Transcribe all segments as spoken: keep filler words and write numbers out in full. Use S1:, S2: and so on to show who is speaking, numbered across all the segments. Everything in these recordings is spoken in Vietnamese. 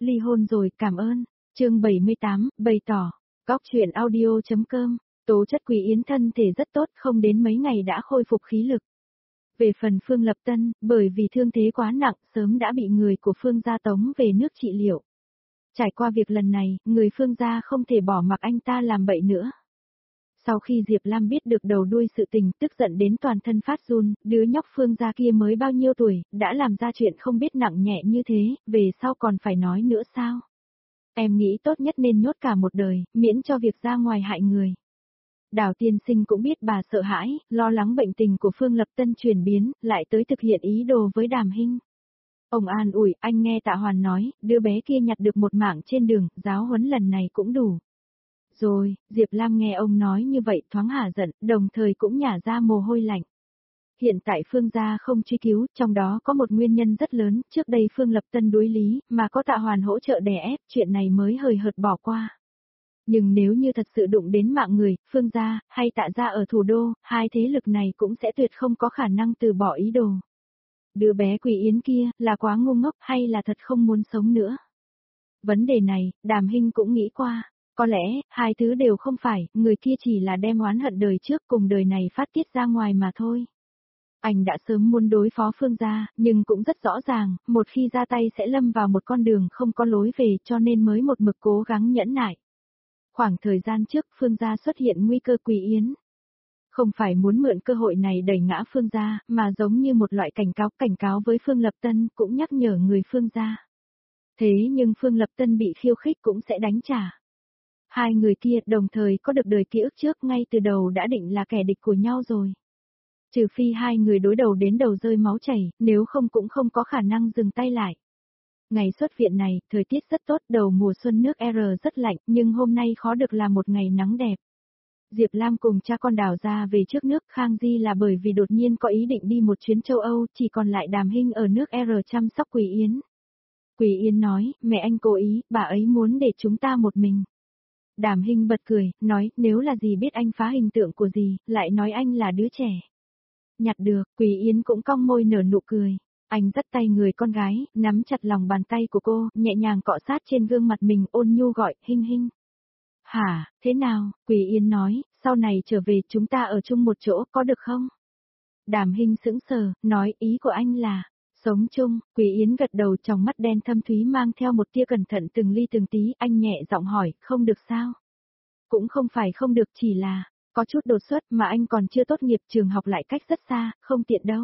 S1: ly hôn rồi, cảm ơn. Chương bảy mươi tám, bày tỏ. Góc truyện audio.com. Tố chất Quý Yến thân thể rất tốt, không đến mấy ngày đã khôi phục khí lực. Về phần Phương Lập Tân, bởi vì thương thế quá nặng, sớm đã bị người của Phương gia tống về nước trị liệu. Trải qua việc lần này, người Phương gia không thể bỏ mặc anh ta làm bậy nữa. Sau khi Diệp Lam biết được đầu đuôi sự tình, tức giận đến toàn thân phát run, đứa nhóc Phương gia kia mới bao nhiêu tuổi, đã làm ra chuyện không biết nặng nhẹ như thế, về sau còn phải nói nữa sao? Em nghĩ tốt nhất nên nhốt cả một đời, miễn cho việc ra ngoài hại người. Đào tiên sinh cũng biết bà sợ hãi, lo lắng bệnh tình của Phương Lập Tân chuyển biến, lại tới thực hiện ý đồ với Đàm Hinh. Ông an ủi, anh nghe Tạ Hoàn nói, đứa bé kia nhặt được một mạng trên đường, giáo huấn lần này cũng đủ. Rồi, Diệp Lam nghe ông nói như vậy thoáng hả giận, đồng thời cũng nhả ra mồ hôi lạnh. Hiện tại Phương gia không truy cứu, trong đó có một nguyên nhân rất lớn, trước đây Phương Lập Tân đối lý, mà có Tạ Hoàn hỗ trợ đè ép, chuyện này mới hời hợt bỏ qua. Nhưng nếu như thật sự đụng đến mạng người, Phương gia, hay Tạ gia ở thủ đô, hai thế lực này cũng sẽ tuyệt không có khả năng từ bỏ ý đồ. Đứa bé Quý Yến kia, là quá ngu ngốc hay là thật không muốn sống nữa? Vấn đề này, Đàm Hinh cũng nghĩ qua. Có lẽ, hai thứ đều không phải, người kia chỉ là đem oán hận đời trước cùng đời này phát tiết ra ngoài mà thôi. Anh đã sớm muốn đối phó Phương gia, nhưng cũng rất rõ ràng, một khi ra tay sẽ lâm vào một con đường không có lối về cho nên mới một mực cố gắng nhẫn nại. Khoảng thời gian trước Phương gia xuất hiện nguy cơ Quý Yến. Không phải muốn mượn cơ hội này đẩy ngã Phương gia, mà giống như một loại cảnh cáo, cảnh cáo với Phương Lập Tân cũng nhắc nhở người Phương gia. Thế nhưng Phương Lập Tân bị khiêu khích cũng sẽ đánh trả. Hai người kia đồng thời có được đời ký ức trước ngay từ đầu đã định là kẻ địch của nhau rồi. Trừ phi hai người đối đầu đến đầu rơi máu chảy, nếu không cũng không có khả năng dừng tay lại. Ngày xuất viện này, thời tiết rất tốt, đầu mùa xuân nước R rất lạnh, nhưng hôm nay khó được là một ngày nắng đẹp. Diệp Lam cùng cha con Đào ra về trước nước, Khang Di là bởi vì đột nhiên có ý định đi một chuyến châu Âu, chỉ còn lại Đàm Hinh ở nước R chăm sóc Quý Yến. Quý Yến nói, mẹ anh cố ý, bà ấy muốn để chúng ta một mình. Đàm Hinh bật cười, nói, nếu là gì biết anh phá hình tượng của gì, lại nói anh là đứa trẻ. Nhặt được, Quý Yến cũng cong môi nở nụ cười. Anh dắt tay người con gái, nắm chặt lòng bàn tay của cô, nhẹ nhàng cọ sát trên gương mặt mình, ôn nhu gọi, Hinh Hinh. Hả, thế nào, Quý Yến nói, sau này trở về chúng ta ở chung một chỗ, có được không? Đàm Hinh sững sờ, nói, ý của anh là, sống chung, Quý Yến gật đầu, trong mắt đen thâm thúy mang theo một tia cẩn thận từng ly từng tí, anh nhẹ giọng hỏi, không được sao? Cũng không phải không được, chỉ là, có chút đột xuất mà anh còn chưa tốt nghiệp, trường học lại cách rất xa, không tiện đâu.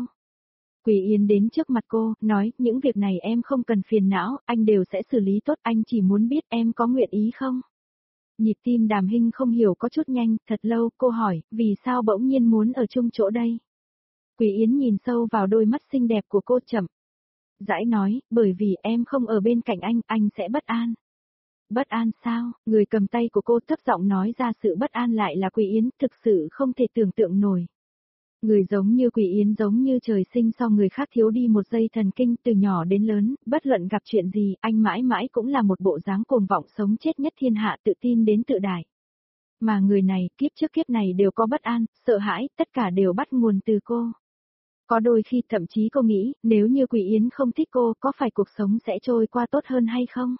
S1: Quý Yến đến trước mặt cô, nói, những việc này em không cần phiền não, anh đều sẽ xử lý tốt, anh chỉ muốn biết em có nguyện ý không? Nhịp tim Đàm Hinh không hiểu có chút nhanh, thật lâu, cô hỏi, vì sao bỗng nhiên muốn ở chung chỗ đây? Quý Yến nhìn sâu vào đôi mắt xinh đẹp của cô chậm. Rãi nói, bởi vì em không ở bên cạnh anh, anh sẽ bất an. Bất an sao? Người cầm tay của cô thấp giọng nói ra sự bất an lại là Quý Yến, thực sự không thể tưởng tượng nổi. Người giống như Quý Yến giống như trời sinh so người khác thiếu đi một giây thần kinh, từ nhỏ đến lớn, bất luận gặp chuyện gì, anh mãi mãi cũng là một bộ dáng cuồng vọng sống chết nhất thiên hạ, tự tin đến tự đại. Mà người này, kiếp trước kiếp này đều có bất an, sợ hãi, tất cả đều bắt nguồn từ cô. Có đôi khi thậm chí cô nghĩ, nếu như Quý Yến không thích cô, có phải cuộc sống sẽ trôi qua tốt hơn hay không?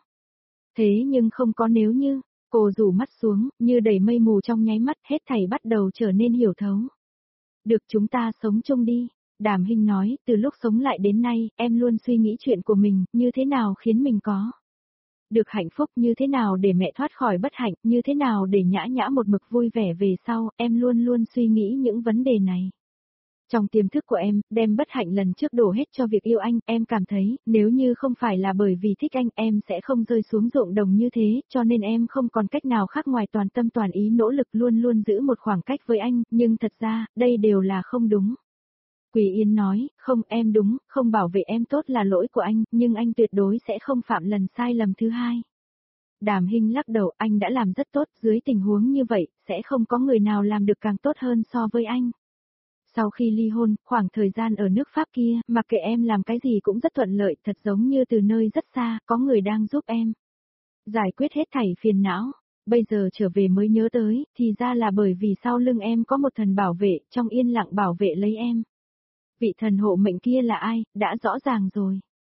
S1: Thế nhưng không có nếu như, cô rủ mắt xuống, như đẩy mây mù trong nháy mắt, hết thảy bắt đầu trở nên hiểu thấu. Được, chúng ta sống chung đi, Đàm Hinh nói, từ lúc sống lại đến nay, em luôn suy nghĩ chuyện của mình, như thế nào khiến mình có được hạnh phúc, như thế nào để mẹ thoát khỏi bất hạnh, như thế nào để nhã nhã một mực vui vẻ về sau, em luôn luôn suy nghĩ những vấn đề này. Trong tiềm thức của em, đem bất hạnh lần trước đổ hết cho việc yêu anh, em cảm thấy, nếu như không phải là bởi vì thích anh, em sẽ không rơi xuống ruộng đồng như thế, cho nên em không còn cách nào khác ngoài toàn tâm toàn ý nỗ lực luôn luôn giữ một khoảng cách với anh, nhưng thật ra, đây đều là không đúng. Quý Yến nói, không, em đúng, không bảo vệ em tốt là lỗi của anh, nhưng anh tuyệt đối sẽ không phạm lần sai lầm thứ hai. Đàm Hinh lắc đầu, anh đã làm rất tốt, dưới tình huống như vậy, sẽ không có người nào làm được càng tốt hơn so với anh. Sau khi ly hôn, khoảng thời gian ở nước Pháp kia, mặc kệ em làm cái gì cũng rất thuận lợi, thật giống như từ nơi rất xa, có người đang giúp em giải quyết hết thảy phiền não. Bây giờ trở về mới nhớ tới, thì ra là bởi vì sau lưng em có một thần bảo vệ, trong yên lặng bảo vệ lấy em. Vị thần hộ mệnh kia là ai, đã rõ ràng rồi.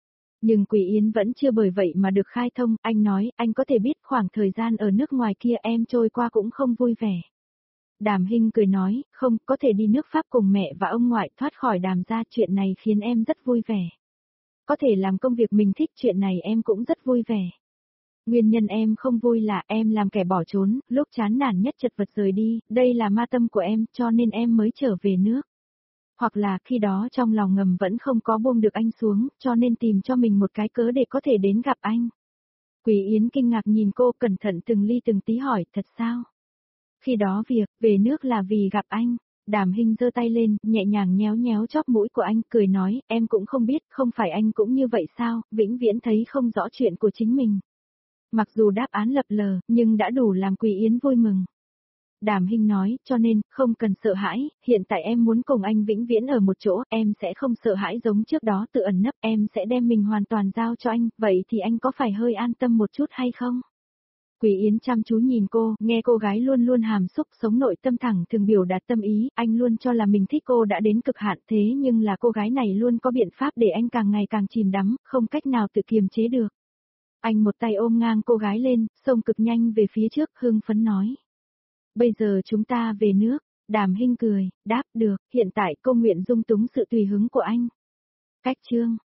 S1: Nhưng Quỷ Yến vẫn chưa bởi vậy mà được khai thông, anh nói, anh có thể biết khoảng thời gian ở nước ngoài kia em trôi qua cũng không vui vẻ. Đàm Hinh cười nói, không, có thể đi nước Pháp cùng mẹ và ông ngoại thoát khỏi Đàm gia, chuyện này khiến em rất vui vẻ. Có thể làm công việc mình thích, chuyện này em cũng rất vui vẻ. Nguyên nhân em không vui là em làm kẻ bỏ trốn, lúc chán nản nhất chật vật rời đi, đây là ma tâm của em, cho nên em mới trở về nước. Hoặc là khi đó trong lòng ngầm vẫn không có buông được anh xuống, cho nên tìm cho mình một cái cớ để có thể đến gặp anh. Quỷ Yến kinh ngạc nhìn cô, cẩn thận từng ly từng tí hỏi, thật sao? Khi đó việc, về nước là vì gặp anh. Đàm Hinh giơ tay lên, nhẹ nhàng nhéo nhéo chóp mũi của anh, cười nói, em cũng không biết, không phải anh cũng như vậy sao, vĩnh viễn thấy không rõ chuyện của chính mình. Mặc dù đáp án lập lờ, nhưng đã đủ làm Quỷ Yến vui mừng. Đàm Hinh nói, cho nên, không cần sợ hãi, hiện tại em muốn cùng anh vĩnh viễn ở một chỗ, em sẽ không sợ hãi giống trước đó tự ẩn nấp, em sẽ đem mình hoàn toàn giao cho anh, vậy thì anh có phải hơi an tâm một chút hay không? Quỷ Yến chăm chú nhìn cô, nghe cô gái luôn luôn hàm xúc sống nội tâm thẳng thường biểu đạt tâm ý, anh luôn cho là mình thích cô đã đến cực hạn thế nhưng là cô gái này luôn có biện pháp để anh càng ngày càng chìm đắm, không cách nào tự kiềm chế được. Anh một tay ôm ngang cô gái lên, xông cực nhanh về phía trước, hưng phấn nói. Bây giờ chúng ta về nước, Đàm Hinh cười, đáp được, hiện tại cô nguyện dung túng sự tùy hứng của anh. Cách chương